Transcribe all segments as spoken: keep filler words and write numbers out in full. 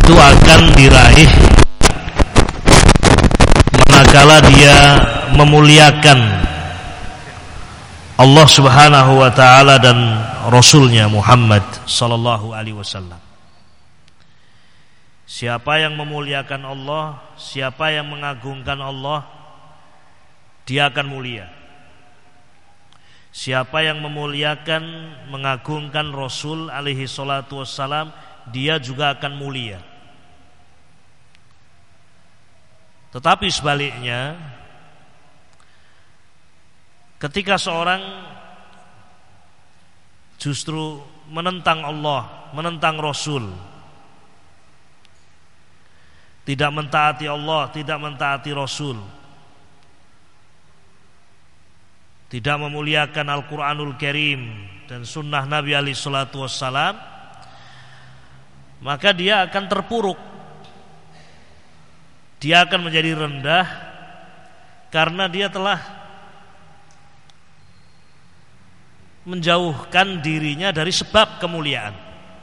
itu akan diraih manakala dia memuliakan Allah Subhanahu wa taala dan Rasulnya Muhammad sallallahu alaihi wasallam. Siapa yang memuliakan Allah, siapa yang mengagungkan Allah, dia akan mulia. Siapa yang memuliakan, mengagungkan Rasul alaihi salatu wassalam, dia juga akan mulia. Tetapi sebaliknya, ketika seorang justru menentang Allah, menentang Rasul, tidak mentaati Allah, tidak mentaati Rasul, tidak memuliakan Al-Quranul Karim dan sunnah Nabi alaihi salatu wassalam, maka dia akan terpuruk. Dia akan menjadi rendah karena dia telah menjauhkan dirinya dari sebab kemuliaan.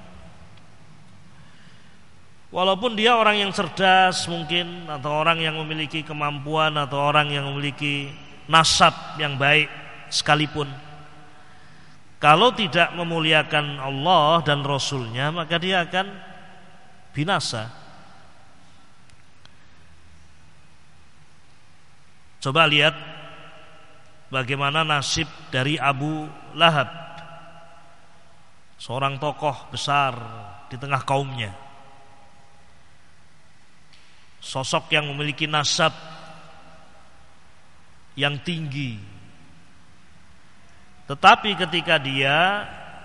Walaupun dia orang yang cerdas mungkin, atau orang yang memiliki kemampuan, atau orang yang memiliki nasab yang baik sekalipun, kalau tidak memuliakan Allah dan Rasulnya, maka dia akan binasa. Coba lihat bagaimana nasib dari Abu Lahab, seorang tokoh besar di tengah kaumnya, sosok yang memiliki nasab yang tinggi. Tetapi ketika dia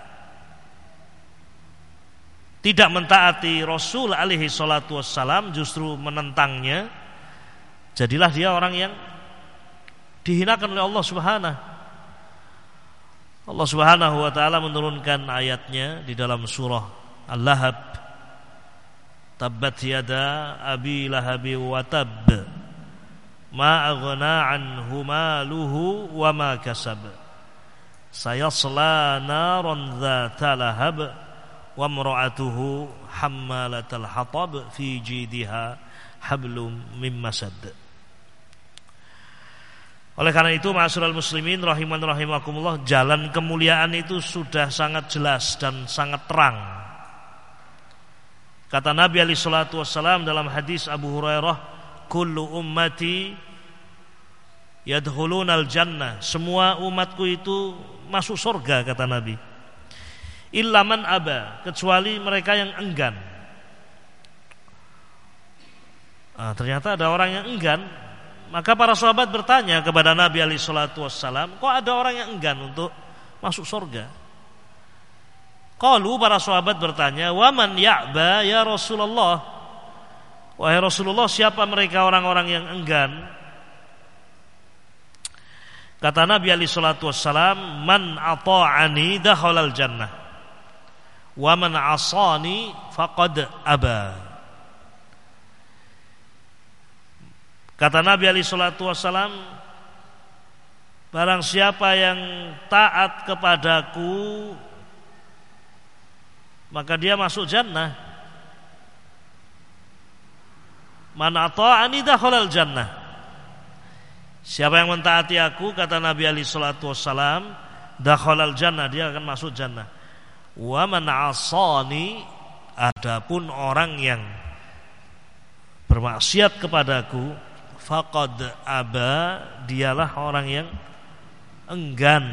tidak mentaati Rasul alaihi salatu wassalam, justru menentangnya, jadilah dia orang yang dihinakan oleh Allah Subhanahu. Allah Subhanahu wa taala menurunkan ayatnya di dalam surah Al-Lahab, tabbat yada abi lahabi wa tab ma aghna anhu maluhu wa ma kasab sayasla naran dzata lahab wa imra'atuhu hammalatal hatab fi jidha hablum mim masad. Oleh karena itu, ma'asyiral muslimin rahiman rahimakumullah, jalan kemuliaan itu sudah sangat jelas dan sangat terang. Kata Nabi alaihi salatu wassalam dalam hadis Abu Hurairah, kullu ummati yadkhulunal jannah, semua umatku itu masuk surga, kata Nabi, illa man aba, kecuali mereka yang enggan. Nah, ternyata ada orang yang enggan. Maka para sahabat bertanya kepada Nabi alaihi salatu wassalam, kok ada orang yang enggan untuk masuk surga? Qalu, para sahabat bertanya, wa man ya'ba ya Rasulullah, wahai Rasulullah, siapa mereka orang-orang yang enggan? Kata Nabi alaihi salatu wassalam, man ata'ani dakhalal jannah wa man asani faqad aba. Kata Nabi alaihi salatu wassalam, barang siapa yang taat kepadaku, maka dia masuk jannah. Man ata'ani dakhalal jannah. Siapa yang mentaati aku, kata Nabi alaihi salatu wassalam, dakhalal jannah, dia akan masuk jannah. Wa man asani, adapun orang yang bermaksiat kepadaku, faqad aba, dialah orang yang enggan.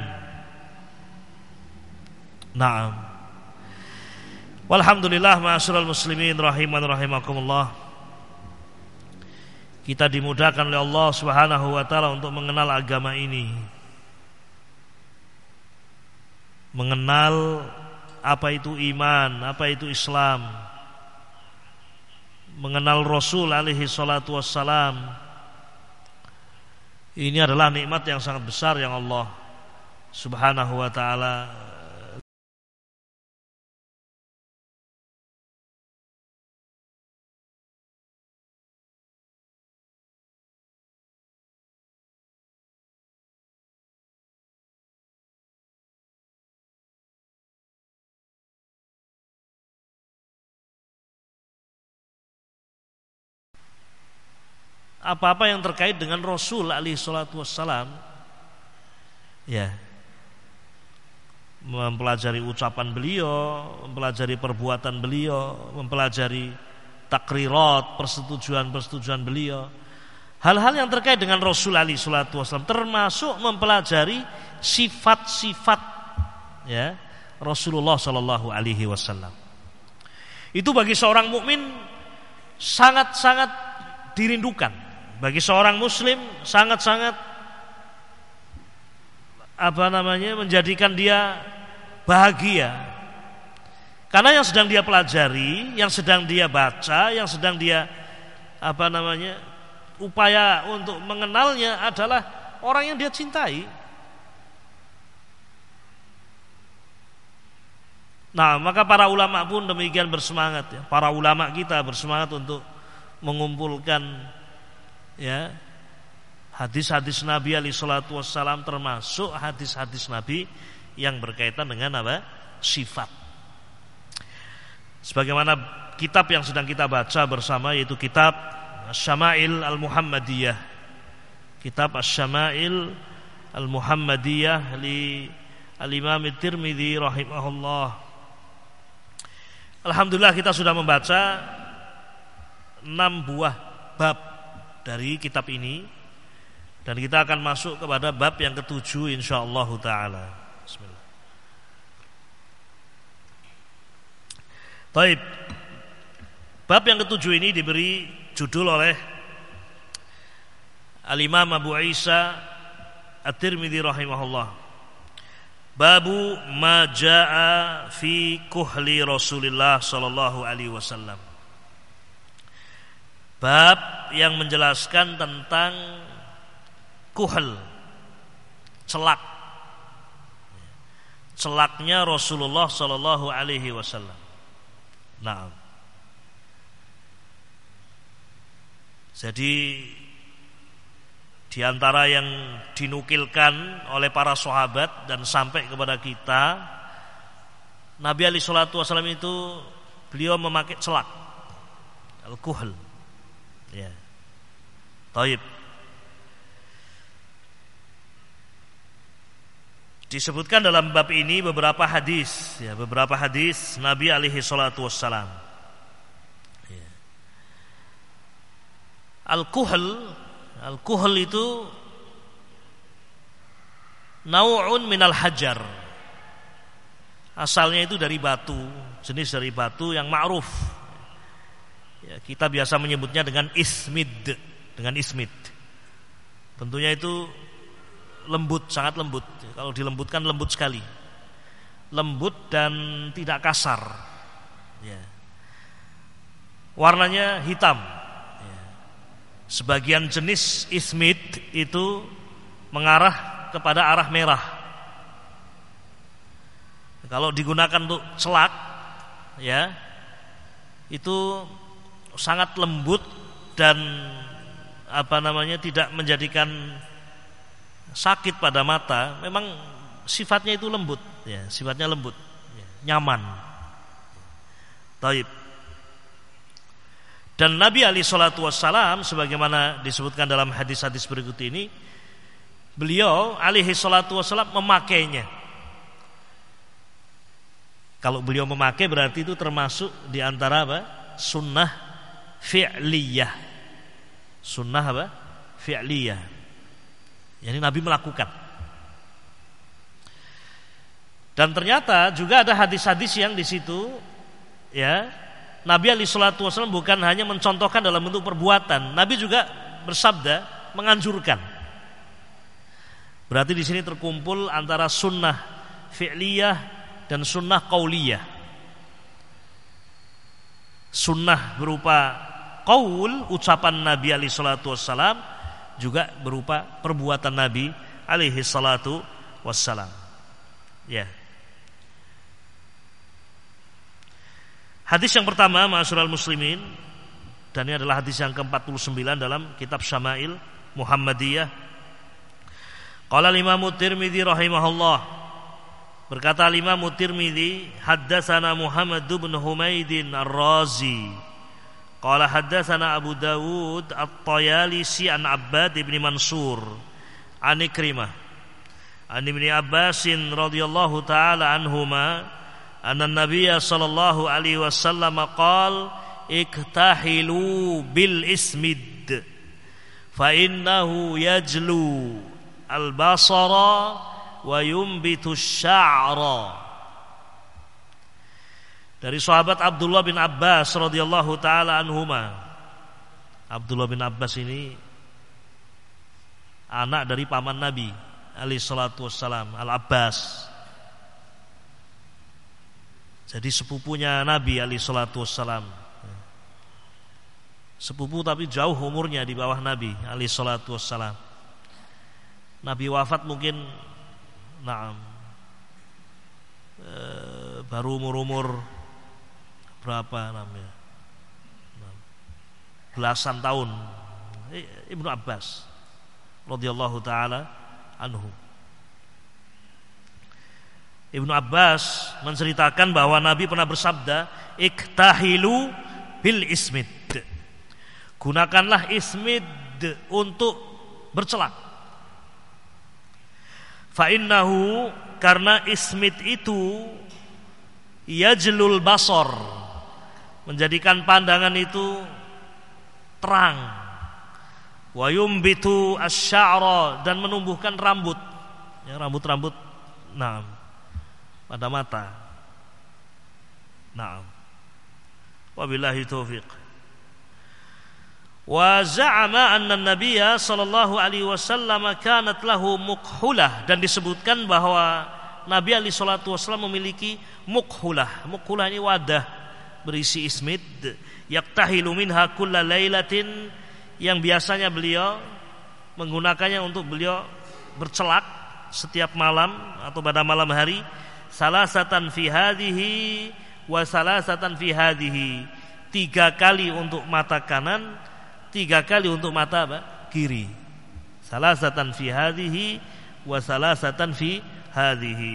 Naam. Walhamdulillah, ma'asyiral muslimin rahiman rahimakumullah, kita dimudahkan oleh Allah Subhanahu wa taala untuk mengenal agama ini, mengenal apa itu iman, apa itu Islam, mengenal Rasul alaihi salatu wassalam. Ini adalah nikmat yang sangat besar yang Allah Subhanahu wa taala apa-apa yang terkait dengan Rasul alaihi salatu wassalam, ya, mempelajari ucapan beliau, mempelajari perbuatan beliau, mempelajari takrirat, persetujuan-persetujuan beliau, hal-hal yang terkait dengan Rasul alaihi salatu wassalam, termasuk mempelajari sifat-sifat, ya, Rasulullah sallallahu alaihi wasallam. Itu bagi seorang mukmin sangat-sangat dirindukan. Bagi seorang muslim sangat-sangat apa namanya menjadikan dia bahagia. Karena yang sedang dia pelajari, yang sedang dia baca, yang sedang dia apa namanya upaya untuk mengenalnya adalah orang yang dia cintai. Nah, maka para ulama pun demikian bersemangat, ya. Para ulama kita bersemangat untuk mengumpulkan, ya, hadis-hadis Nabi alaihi salatu wassalam, termasuk hadis-hadis Nabi yang berkaitan dengan apa? Sifat. Sebagaimana kitab yang sedang kita baca bersama, yaitu kitab Asy-Syama'il Al-Muhammadiyah. Kitab Asy-Syama'il Al-Muhammadiyah li Al-Imam At-Tirmidzi rahimahullah. Alhamdulillah kita sudah membaca enam buah bab dari kitab ini, dan kita akan masuk kepada bab yang ketujuh insyaallah taala. Bismillah. Baik. Bab yang ketujuh ini diberi judul oleh Al-Imam Abu Isa At-Tirmidzi rahimahullah. Babu ma jaa fi kuhli Rasulillah sallallahu alaihi wasallam. Bab yang menjelaskan tentang kuhl, celak. Celaknya Rasulullah sallallahu alaihi wasallam. Nah. Jadi di antara yang dinukilkan oleh para sahabat dan sampai kepada kita, Nabi alaihi salatu wasallam itu beliau memakai celak, al-kuhl. Ya. Taib. Disebutkan dalam bab ini beberapa hadis, ya, beberapa hadis Nabi alaihi salatu wasallam. Ya. Al-kuhl, Al-kuhl itu nau'un minal hajar. Asalnya itu dari batu, jenis dari batu yang ma'ruf. Ya, kita biasa menyebutnya dengan ismid, dengan ismid. Tentunya itu lembut, sangat lembut. Kalau dilembutkan lembut sekali. Lembut dan tidak kasar. Ya. Warnanya hitam. Sebagian jenis ismid itu mengarah kepada arah merah. Kalau digunakan untuk celak, ya, itu sangat lembut dan apa namanya tidak menjadikan sakit pada mata. Memang sifatnya itu lembut, ya, sifatnya lembut, ya, nyaman. Taib. Dan Nabi alaihi salatu wassalam sebagaimana disebutkan dalam hadis-hadis berikut ini, beliau alaihi salatu wassalam memakainya. Kalau beliau memakai berarti itu termasuk di antara apa? Sunnah fi'liyah. Sunnah apa? Fi'liyah. Yani Nabi melakukan. Dan ternyata juga ada hadis-hadis yang di situ, ya, Nabi alaihi salatu wasallam bukan hanya mencontohkan dalam bentuk perbuatan, Nabi juga bersabda, menganjurkan. Berarti di sini terkumpul antara sunnah fi'liyah dan sunnah qauliyah. Sunnah berupa qaul, ucapan Nabi alaihi salatu wasallam, juga berupa perbuatan Nabi alaihi salatu wasallam. Ya. Hadis yang pertama, ma'asyiral muslimin, dan ini adalah hadis yang ke empat puluh sembilan dalam kitab Syama'il Muhammadiyah. Qala Imam At-Tirmidzi rahimahullah, berkata Imam At-Tirmidzi, haddatsana Muhammad bin Humaidin Ar-Razi Qala haddatsana Abu Dawud At-Tayalisi an Abbad bin Mansur an Ikrimah an Ibnu Abbas radhiyallahu taala anhuma anna Nabiy sallallahu alaihi wasallam qala iktahilu bil ismid fa innahu yajlu al-basara wa yumbitu asy-sya'ra. Dari sahabat Abdullah bin Abbas radhiyallahu taala anhuma. Abdullah bin Abbas ini anak dari paman Nabi alaihi salatu wassalam, Al-Abbas. Jadi sepupunya Nabi alaihi salatu wassalam. Sepupu tapi jauh umurnya di bawah Nabi alaihi salatu wassalam. Nabi wafat mungkin Naam e, baru umur-umur berapa namanya? Belasan tahun. Ibnu Abbas radhiyallahu taala anhu. Ibnu Abbas menceritakan bahwa Nabi pernah bersabda, "Iktahilu bil ismid." Gunakanlah ismid untuk bercelak. Fa innahu, karena ismid itu yajlul basar, menjadikan pandangan itu terang, wa yumbitu asy-sya'ra, dan menumbuhkan rambut, ya, rambut-rambut nah pada mata. Naam. Wabillahi taufiq. Wa za'ama anna an-nabiyya sallallahu alaihi wasallam kanat lahu mukhulah, dan disebutkan bahwa Nabi alaihi salatu wasallam memiliki mukhulah. Mukhulah ini wadah berisi ismid, yaktahilu minha kulla lailatin, yang biasanya beliau menggunakannya untuk beliau bercelak setiap malam atau pada malam hari. Salasatan fi hadhihi wa salasatan fi hadhihi, tiga kali untuk mata kanan, tiga kali untuk mata apa? Kiri. Salasatan fi hadhihi wa salasatan fi hadhihi.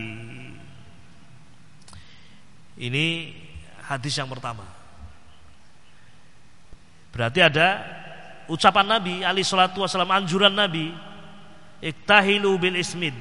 Ini hadis yang pertama. Berarti ada ucapan Nabi alaihi salatu wasallam, anjuran Nabi, iktahilu bil ismid,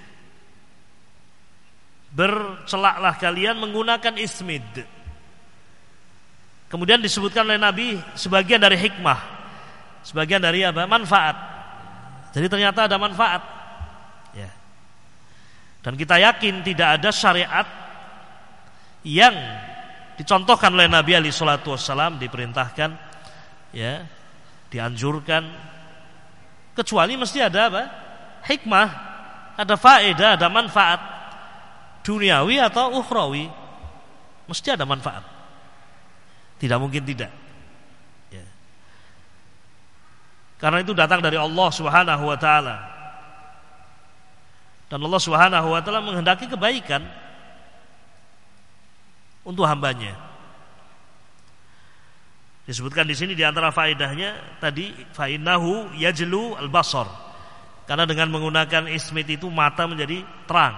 bercelaklah kalian menggunakan ismid. Kemudian disebutkan oleh Nabi sebagian dari hikmah, sebagian dari apa? Manfaat. Jadi ternyata ada manfaat, ya. Dan kita yakin tidak ada syariat yang dicontohkan oleh Nabi alaihi salatu wassalam, diperintahkan, ya, dianjurkan, kecuali mesti ada apa? Hikmah, ada faedah, ada manfaat duniawi atau ukhrawi. Mesti ada manfaat. Tidak mungkin tidak, ya. Karena itu datang dari Allah Subhanahu wa taala. Dan Allah Subhanahu wa taala menghendaki kebaikan untuk hambanya. Disebutkan di sini di antara faedahnya tadi, fa innahu yajlu al-basar. Karena dengan menggunakan ismid itu mata menjadi terang.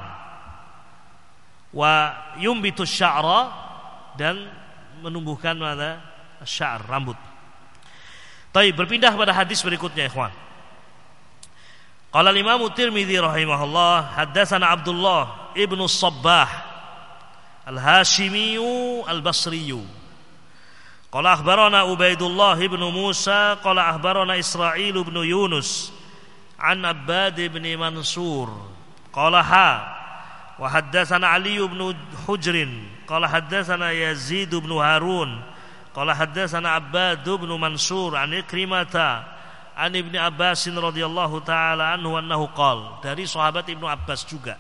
Wa yumbitu sya'ra, dan menumbuhkan mana? Sya'ar, rambut. Baik, berpindah pada hadis berikutnya, ikhwan. Qala al-Imam Tirmidzi rahimahullah, haddatsana Abdullah ibnu Sabbah al-Hashimi al-Basri. Qala akhbarana Ubaidullah ibnu Musa qala akhbarana Israil ibnu Yunus an Abbad ibn Mansur qala ha wa haddatsana Ali ibnu Hujrin qala haddatsana Yazid ibnu Harun qala haddatsana Abbad ibn Mansur an Ikrimata an Ibnu Abbas radhiyallahu taala anhu annahu qala, dari sahabat Ibnu Abbas juga.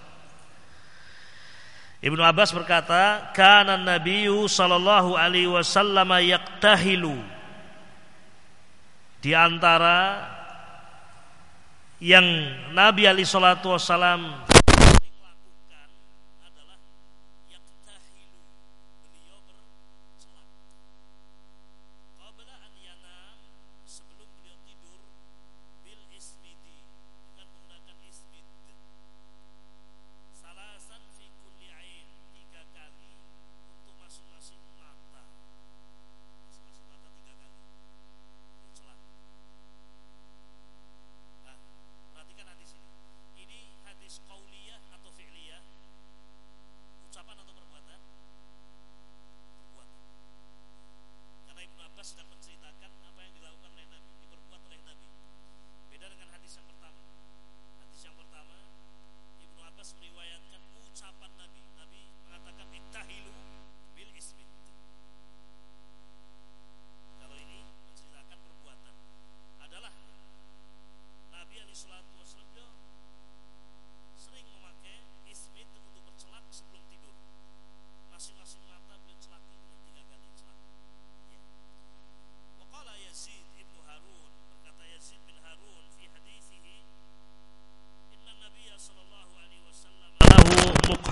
Ibnu Abbas berkata, kana Nabiyyu sallallahu alaihi wasallam yaktahilu, di antara yang Nabi alaihi salatu wasallam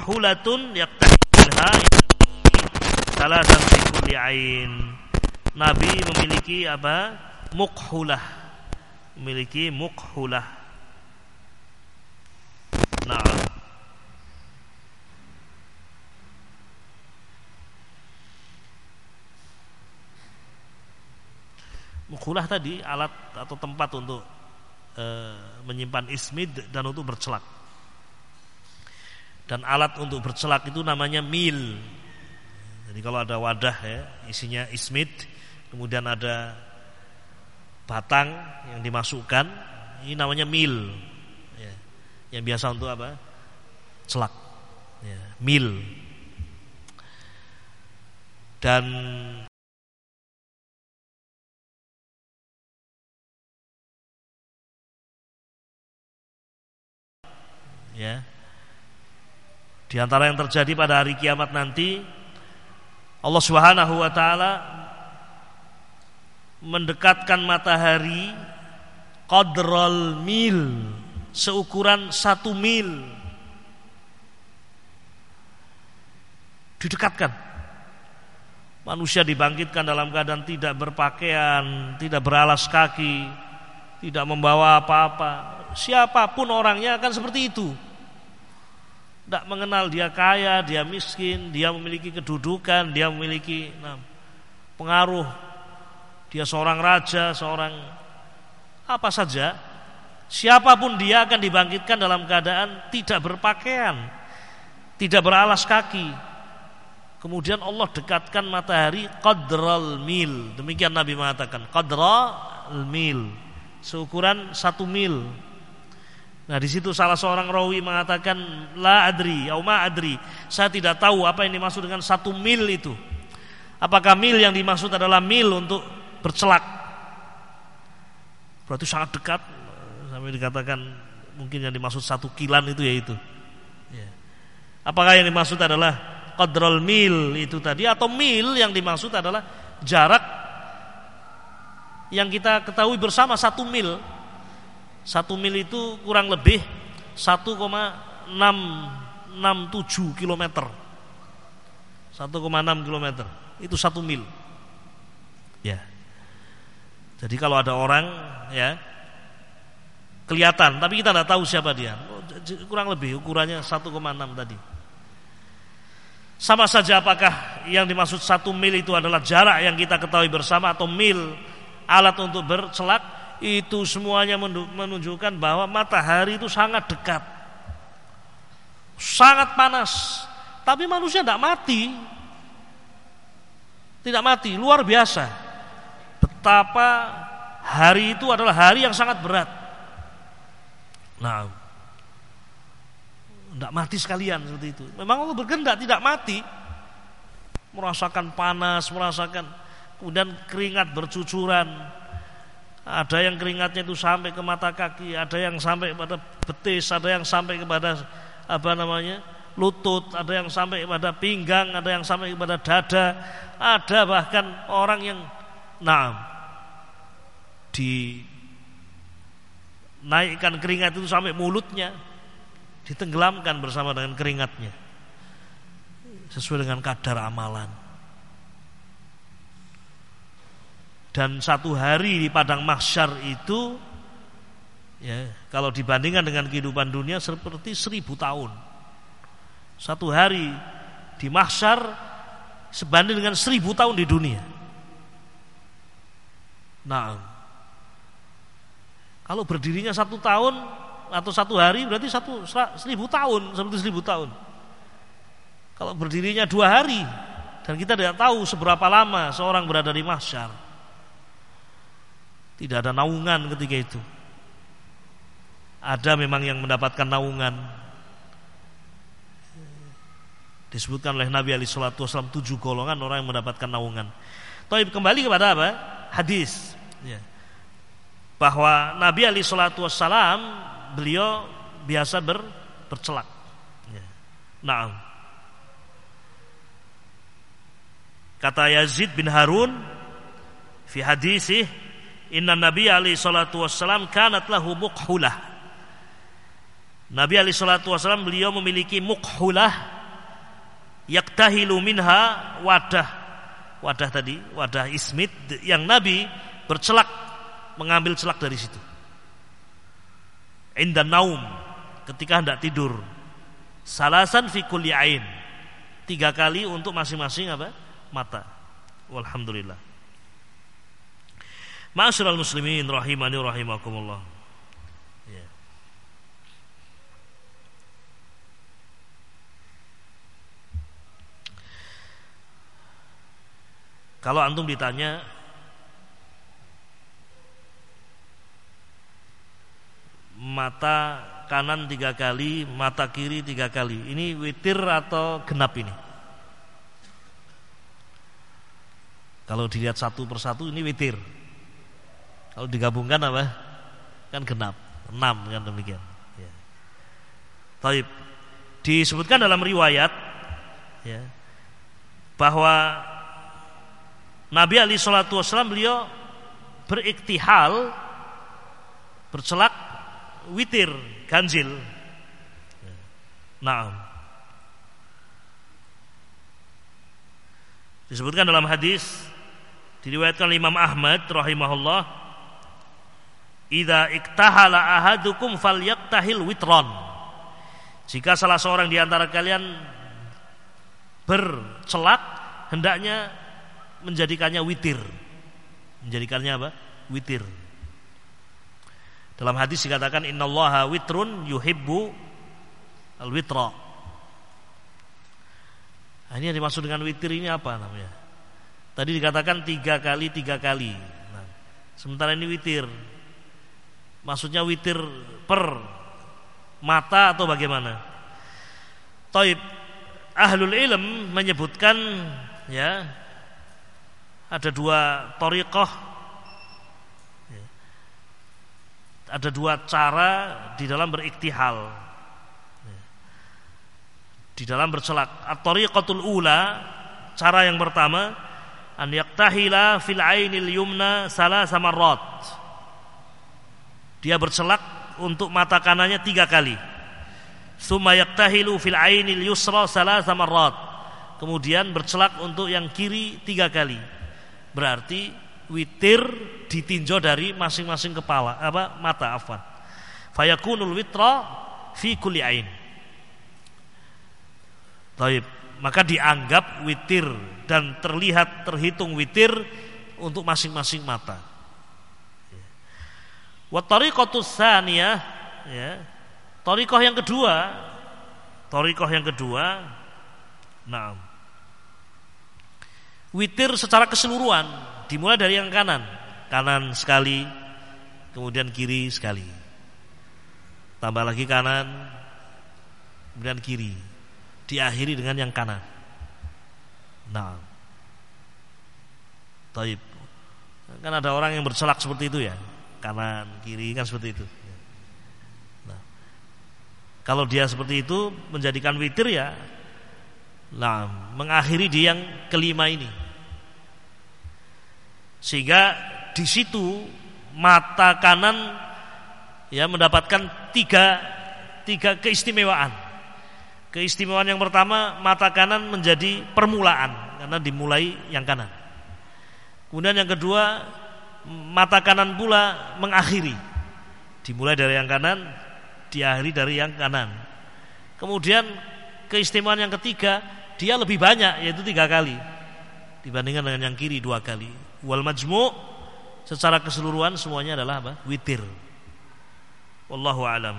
mukhulatun yaqtahiha salasan fi kulli ain. Nabi memiliki apa? Mukhulah. Memiliki mukhulah. Nah, mukhulah tadi alat atau tempat untuk e, menyimpan ismid dan untuk bercelak. Dan alat untuk bercelak itu namanya mil. Jadi kalau ada wadah ya, isinya ismid, kemudian ada batang yang dimasukkan, ini namanya mil. Ya, yang biasa untuk apa? Celak. Ya, mil. Dan ya, di antara yang terjadi pada hari kiamat nanti, Allah Subhanahu wa taala mendekatkan matahari qadral mil, seukuran satu mil. Didekatkan. Manusia dibangkitkan dalam keadaan tidak berpakaian, tidak beralas kaki, tidak membawa apa-apa. Siapapun orangnya akan seperti itu. Tidak mengenal dia kaya, dia miskin, dia memiliki kedudukan, dia memiliki nah, pengaruh, dia seorang raja, seorang apa saja. Siapapun dia akan dibangkitkan dalam keadaan tidak berpakaian, tidak beralas kaki. Kemudian Allah dekatkan matahari qadral mil. Demikian Nabi mengatakan qadral mil, seukuran satu mil. Nah, di situ salah seorang rawi mengatakan la adri, au ma adri. Saya tidak tahu apa yang dimaksud dengan satu mil itu. Apakah mil yang dimaksud adalah mil untuk bercelak? Berarti sangat dekat, sampai dikatakan mungkin yang dimaksud satu kilan itu ya itu. Ya. Apakah yang dimaksud adalah qadral mil itu tadi, atau mil yang dimaksud adalah jarak yang kita ketahui bersama satu mil. Satu mil itu kurang lebih satu koma enam enam tujuh kilometer. satu koma enam kilometer itu satu mil. Ya. Jadi kalau ada orang ya kelihatan, tapi kita tidak tahu siapa dia. Kurang lebih ukurannya satu koma enam tadi. Sama saja apakah yang dimaksud satu mil itu adalah jarak yang kita ketahui bersama, atau mil alat untuk bercelak. Itu semuanya menunjukkan bahwa matahari itu sangat dekat, sangat panas. Tapi manusia tidak mati, tidak mati, luar biasa. Betapa hari itu adalah hari yang sangat berat. Nah, tidak mati sekalian seperti itu. Memang Allah berkehendak tidak mati, merasakan panas, merasakan kemudian keringat bercucuran. Ada yang keringatnya itu sampai ke mata kaki, ada yang sampai kepada betis, ada yang sampai kepada apa namanya lutut, ada yang sampai kepada pinggang, ada yang sampai kepada dada, ada bahkan orang yang nah dinaikkan keringat itu sampai mulutnya, ditenggelamkan bersama dengan keringatnya sesuai dengan kadar amalan. Dan satu hari di padang mahsyar itu ya, kalau dibandingkan dengan kehidupan dunia seperti seribu tahun. Satu hari di mahsyar sebanding dengan seribu tahun di dunia. Nah, kalau berdirinya satu tahun atau satu hari berarti satu seribu tahun, seperti seribu tahun. Kalau berdirinya dua hari, dan kita tidak tahu seberapa lama seorang berada di mahsyar. Tidak ada naungan ketika itu. Ada memang yang mendapatkan naungan. Disebutkan oleh Nabi alaihi salatu wasallam tujuh golongan orang yang mendapatkan naungan. Taib, kembali kepada apa? Hadis. Ya. Bahwa Nabi alaihi salatu wasallam beliau biasa ber, bercelak. Ya. Naam. Kata Yazid bin Harun fi hadisih, inna Nabi alaihi salatu wassalam kanat lahu mukhulah. Nabi alaihi salatu wassalam beliau memiliki mukhulah, yaktahilu minha, wadah wadah tadi, wadah ismid yang Nabi bercelak, mengambil celak dari situ. Inda naum, ketika hendak tidur. Salasan fi kulli ain, tiga kali untuk masing-masing apa? Mata. Walhamdulillah. Ma'asyiral muslimin rahimani rahimakumullah. Ya. Kalau antum ditanya mata kanan tiga kali, mata kiri tiga kali, ini witir atau genap ini? Kalau dilihat satu persatu ini witir. Kalau digabungkan apa? Kan genap, enam kan demikian. Ya. Taib. Disebutkan dalam riwayat ya, bahwa Nabi alaihi salatu wasallam beliau beriktihal, bercelak witir, ganjil. Naam. Disebutkan dalam hadis, diriwayatkan oleh Imam Ahmad rahimahullah, idza iktahala ahadukum falyaktahil witron. Jika salah seorang di antara kalian bercelak, hendaknya menjadikannya witir. Menjadikannya apa? Witir. Dalam hadis dikatakan innallaha witrun yuhibbu al-witra. Nah, ini yang dimaksud dengan witir ini apa namanya? Tadi dikatakan tiga kali tiga kali. Nah, sementara ini witir. Maksudnya witir per mata atau bagaimana? Taib. Ahlul ilm menyebutkan ya, ada dua thariqah, ya, ada dua cara di dalam beriktihal, ya, di dalam bercelak. At-thariqatul ula, cara yang pertama, an yaktahila fil ainil yumna salasa marrat. Dia bercelak untuk mata kanannya tiga kali. Tsumma yaktahilu fil ainil yusra salasa marrat. Kemudian bercelak untuk yang kiri tiga kali. Berarti witir ditinjau dari masing-masing kepala, apa mata afwan. Fayakunul witra fi kulli ain. Taib. Maka dianggap witir dan terlihat terhitung witir untuk masing-masing mata. Wa tariqatus tsaniyah, ya. Thariqah yang kedua, thariqah yang kedua, na'am. Witir secara keseluruhan, dimulai dari yang kanan, kanan sekali, kemudian kiri sekali, tambah lagi kanan, kemudian kiri, diakhiri dengan yang kanan. Nah, taib. Kan ada orang yang bercelak seperti itu ya, kanan kiri kan seperti itu. Nah, kalau dia seperti itu menjadikan witir ya, nah, mengakhiri di yang kelima ini. Sehingga di situ mata kanan ya mendapatkan tiga tiga keistimewaan. Keistimewaan yang pertama, mata kanan menjadi permulaan karena dimulai yang kanan. Kemudian yang kedua, mata kanan pula mengakhiri, dimulai dari yang kanan, diakhiri dari yang kanan. Kemudian keistimewaan yang ketiga, dia lebih banyak, yaitu tiga kali dibandingkan dengan yang kiri dua kali. Wal majmu' secara keseluruhan semuanya adalah apa? Witir. Wallahu a'lam.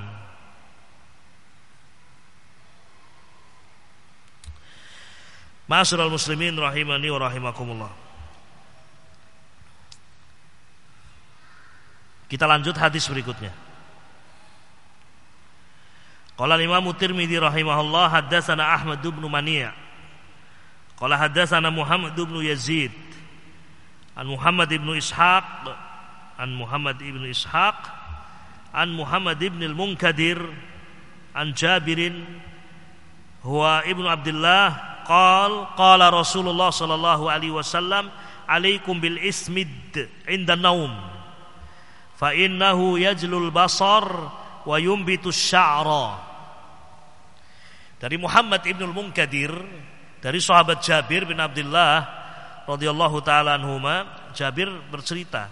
Ma'asyiral muslimin rahimani wa rahimakumullah. Kita lanjut hadis berikutnya. Qala Imam Tirmidzi rahimahullah, haddatsana Ahmad bin Mani'. Qala haddatsana Muhammad bin Yazid. An Muhammad bin Ishaq, an Muhammad bin Ishaq, an Muhammad bin al-Munkadir, an Jabirin huwa ibnu Abdullah, qala qala Rasulullah sallallahu alaihi wasallam, alaikum bil ismid inda naum fa innahu yajlul basar wa yumbitu sya'ra. Dari Muhammad ibn al-Munkadir, Dari sahabat Jabir bin Abdullah radhiyallahu taala anhuma, Jabir bercerita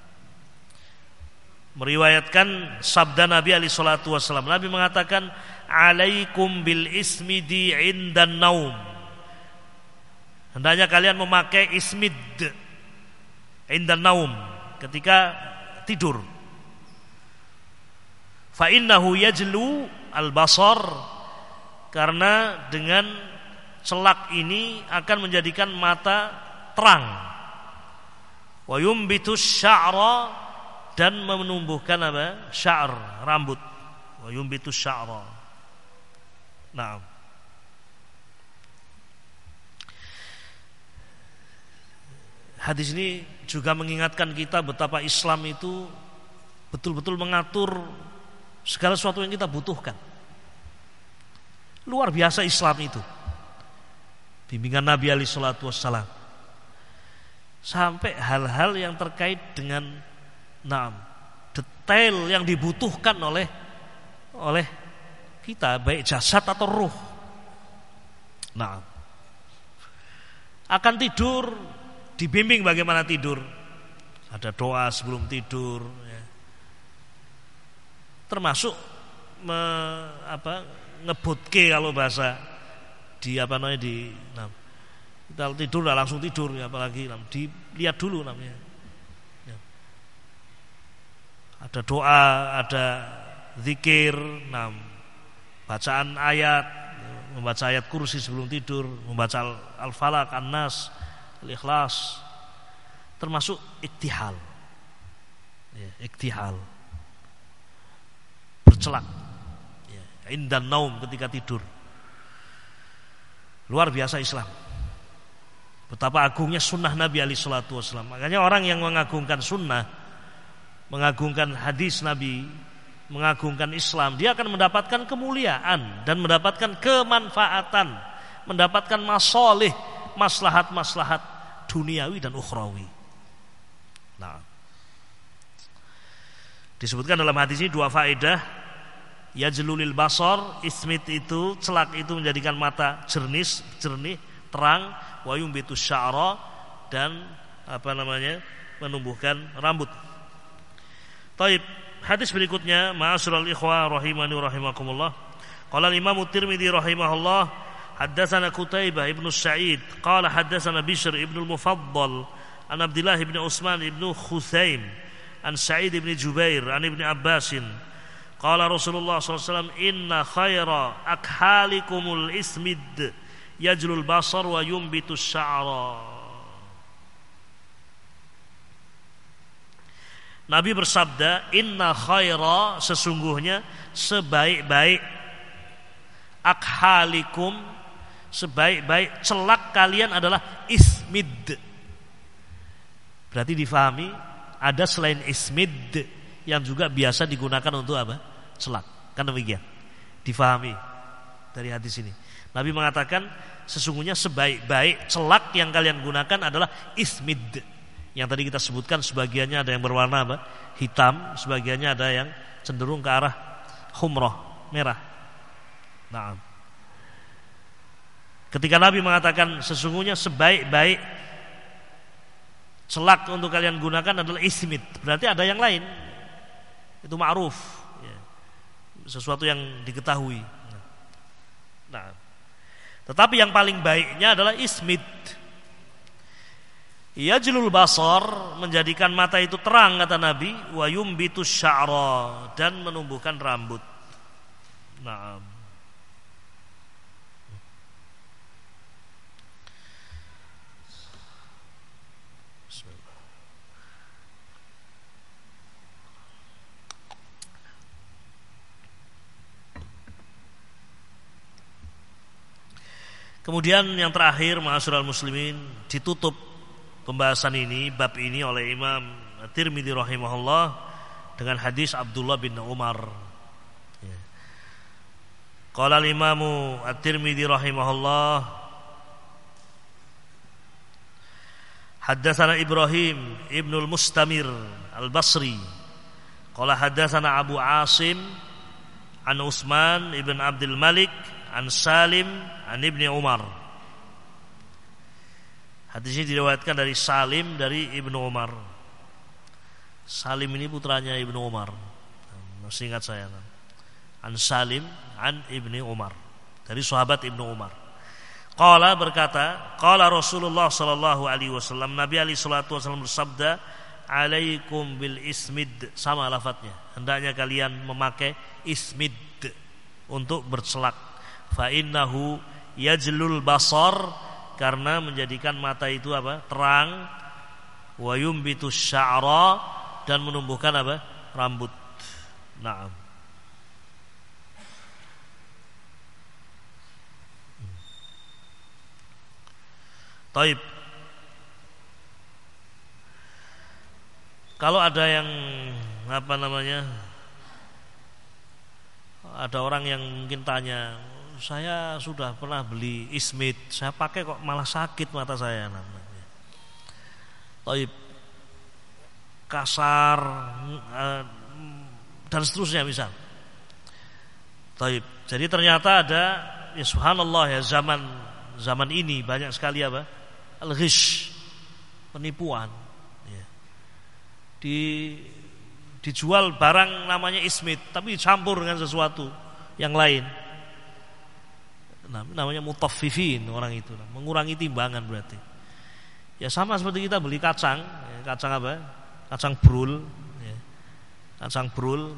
meriwayatkan sabda Nabi alaihi salatu wasallam. Nabi mengatakan, "Alaikum bil ismidi 'indan naum." Hendaknya kalian memakai ismid 'indan naum, ketika tidur. Fa innahu yajlu al-basar, karena dengan celak ini akan menjadikan mata terang. Wa yumbitus sya'ra, dan menumbuhkan apa? Sya'r, rambut. Wa yumbitus sya'ra. Naam. Hadis ini juga mengingatkan kita betapa Islam itu betul-betul mengatur segala sesuatu yang kita butuhkan. Luar biasa Islam itu. Bimbingan Nabi alaihi salatu wassalam. Sampai hal-hal yang terkait dengan nah, detail yang dibutuhkan oleh oleh kita, baik jasad atau ruh. Nah, akan tidur dibimbing bagaimana tidur. Ada doa sebelum tidur, ya. Termasuk me, apa, ngebutke kalau bahasa di apa namanya di nah, kita tidur dah langsung tidur, ya, apalagi nah, dilihat dulu namanya. Ya. Ada doa, ada zikir, nah, bacaan ayat, membaca ayat kursi sebelum tidur, membaca al-falaq, an-nas, al-ikhlas, termasuk iktihal, ya, iktihal, bercelak, ya, indan naum, ketika tidur. Luar biasa Islam. Betapa agungnya sunnah Nabi alaihi salatu wasallam. Makanya orang yang mengagungkan sunnah, mengagungkan hadis Nabi, mengagungkan Islam, dia akan mendapatkan kemuliaan dan mendapatkan kemanfaatan, mendapatkan masolih, maslahat-maslahat duniawi dan ukhrawi. Nah, disebutkan dalam hadis ini dua faedah. Yajlulil basar, ismit itu, celak itu menjadikan mata jernih, jernih, terang. Wa yumbitus sya'ra, dan apa namanya, menumbuhkan rambut. Taib, hadis berikutnya, ma'asyiral ikhwah rahimani rahimakumullah. Qala al-Imam At-Tirmidzi rahimahullah, haddatsana Qutaibah ibnu Sa'id, qala haddatsana Bishr ibnu al-Mufaddal, an Abdullah ibnu Utsman ibnu Khuthaim, an Sa'id ibnu Jubair, an Ibnu Abbasin. Qala Rasulullah sallallahu alaihi wasallam, inna khaira akhalikumul ismid yajlul basar wa yumbitus sya'ra. Nabi bersabda, inna khaira, sesungguhnya sebaik-baik, akhalikum, sebaik-baik celak kalian adalah ismid. Berarti difahami ada selain ismid yang juga biasa digunakan untuk apa? Celak. Kan demikian. Difahami dari hadis ini. Nabi mengatakan sesungguhnya sebaik-baik celak yang kalian gunakan adalah ismid. Yang tadi kita sebutkan sebagiannya ada yang berwarna apa? Hitam, sebagiannya ada yang cenderung ke arah humrah, merah. Nah, ketika Nabi mengatakan sesungguhnya sebaik-baik celak untuk kalian gunakan adalah ismid, berarti ada yang lain. Itu ma'ruf, ya, sesuatu yang diketahui. Nah, tetapi yang paling baiknya adalah ismid. Yajlul basar, menjadikan mata itu terang, kata Nabi. Wa yumbitus sya'ra, dan menumbuhkan rambut. Nah, kemudian yang terakhir, ma'asyiral muslimin, ditutup pembahasan ini, bab ini oleh Imam At-Tirmidzi rahimahullah dengan hadis Abdullah bin Umar. Ya. Qala al-Imam At-Tirmidzi rahimahullah, haddatsana Ibrahim ibnul Mustamir al-Basri, qala haddatsana Abu Asim an Utsman ibn Abdul Malik an Salim an Ibni Umar. Hadis ini diriwayatkan dari Salim dari Ibnu Umar. Salim ini putranya Ibnu Umar. Masih ingat saya. An Salim an Ibnu Umar, dari sahabat Ibnu Umar. Qala berkata, qala Rasulullah sallallahu alaihi wasallam, Nabi alaihi salatu wasallam bersabda, alaikum bil ismid, sama lafadznya. Hendaknya kalian memakai ismid untuk berselak. Fa innahu yajlul basar, karena menjadikan mata itu apa? Terang. Wa yumbitus sya'ra, dan menumbuhkan apa? Rambut. Naam. Taib. Kalau ada yang apa namanya, ada orang yang mungkin tanya, saya sudah pernah beli ismid, saya pakai kok malah sakit mata saya. Taib, kasar dan seterusnya misal. Taib. Jadi ternyata ada, ya subhanallah ya, zaman zaman ini banyak sekali apa? Al-ghish, penipuan. Ya. Di dijual barang namanya ismid, tapi dicampur dengan sesuatu yang lain. Nah, namanya mutaffifin orang itu, mengurangi timbangan berarti. Ya sama seperti kita beli kacang, ya, kacang apa? Kacang brul, ya. Kacang brul.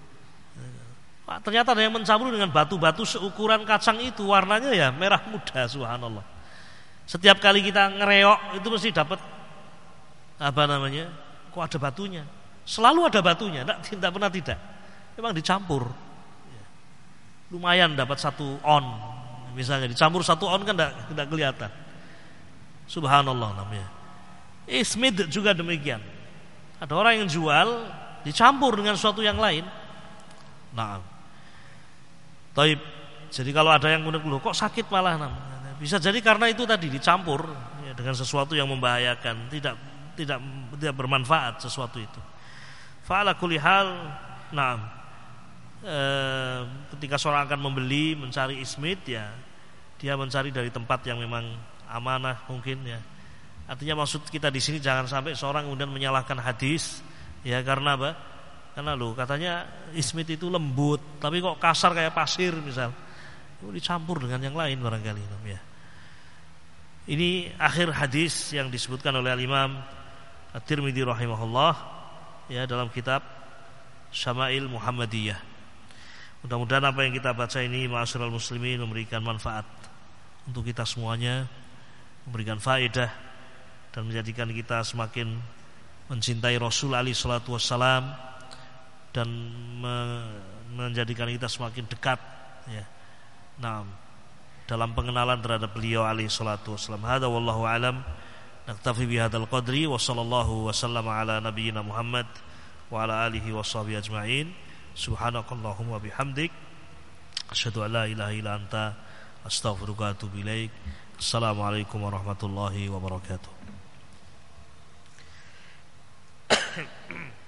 Ya. Ternyata ada yang mencampur dengan batu-batu seukuran kacang itu, warnanya ya merah muda, subhanallah. Setiap kali kita ngereok itu mesti dapat apa namanya? Kok ada batunya? Selalu ada batunya, tidak, tidak pernah tidak. Memang dicampur. Ya. Lumayan dapat satu on. Misalnya dicampur satu on kan tidak, tidak kelihatan. Subhanallah namanya. Ismid juga demikian. Ada orang yang jual dicampur dengan sesuatu yang lain. Nah, taib. Jadi kalau ada yang menurut kok sakit malah namanya. Bisa jadi karena itu tadi dicampur ya, dengan sesuatu yang membahayakan, tidak tidak tidak bermanfaat sesuatu itu. Fa'ala kulli hal, nah, e, ketika seorang akan membeli, mencari ismid ya, dia mencari dari tempat yang memang amanah mungkin ya. Artinya maksud kita di sini jangan sampai seorang kemudian menyalahkan hadis ya, karena apa? Karena lo katanya ismid itu lembut, tapi kok kasar kayak pasir misal. Itu dicampur dengan yang lain barangkali ya. Ini akhir hadis yang disebutkan oleh Al-Imam At-Tirmidzi rahimahullah ya dalam kitab Syama'il Muhammadiyah. Mudah-mudahan apa yang kita baca ini ma'asyiral muslimin memberikan manfaat untuk kita semuanya, memberikan faedah dan menjadikan kita semakin mencintai Rasul alaihi salatu wassalam dan menjadikan kita semakin dekat ya. Nah, dalam pengenalan terhadap beliau alaihi salatu wassalam. Hada wallahu alam. Naktafi bihadzal qadri wa sallallahu wa sallama ala nabiyyina Muhammad wa ala alihi wa sahbihi ajma'in. Subhanakallahumma bihamdik asyhadu an la ilaha illa anta astaghfiruka wa atubu ilaik. Assalamualaikum warahmatullahi wabarakatuh.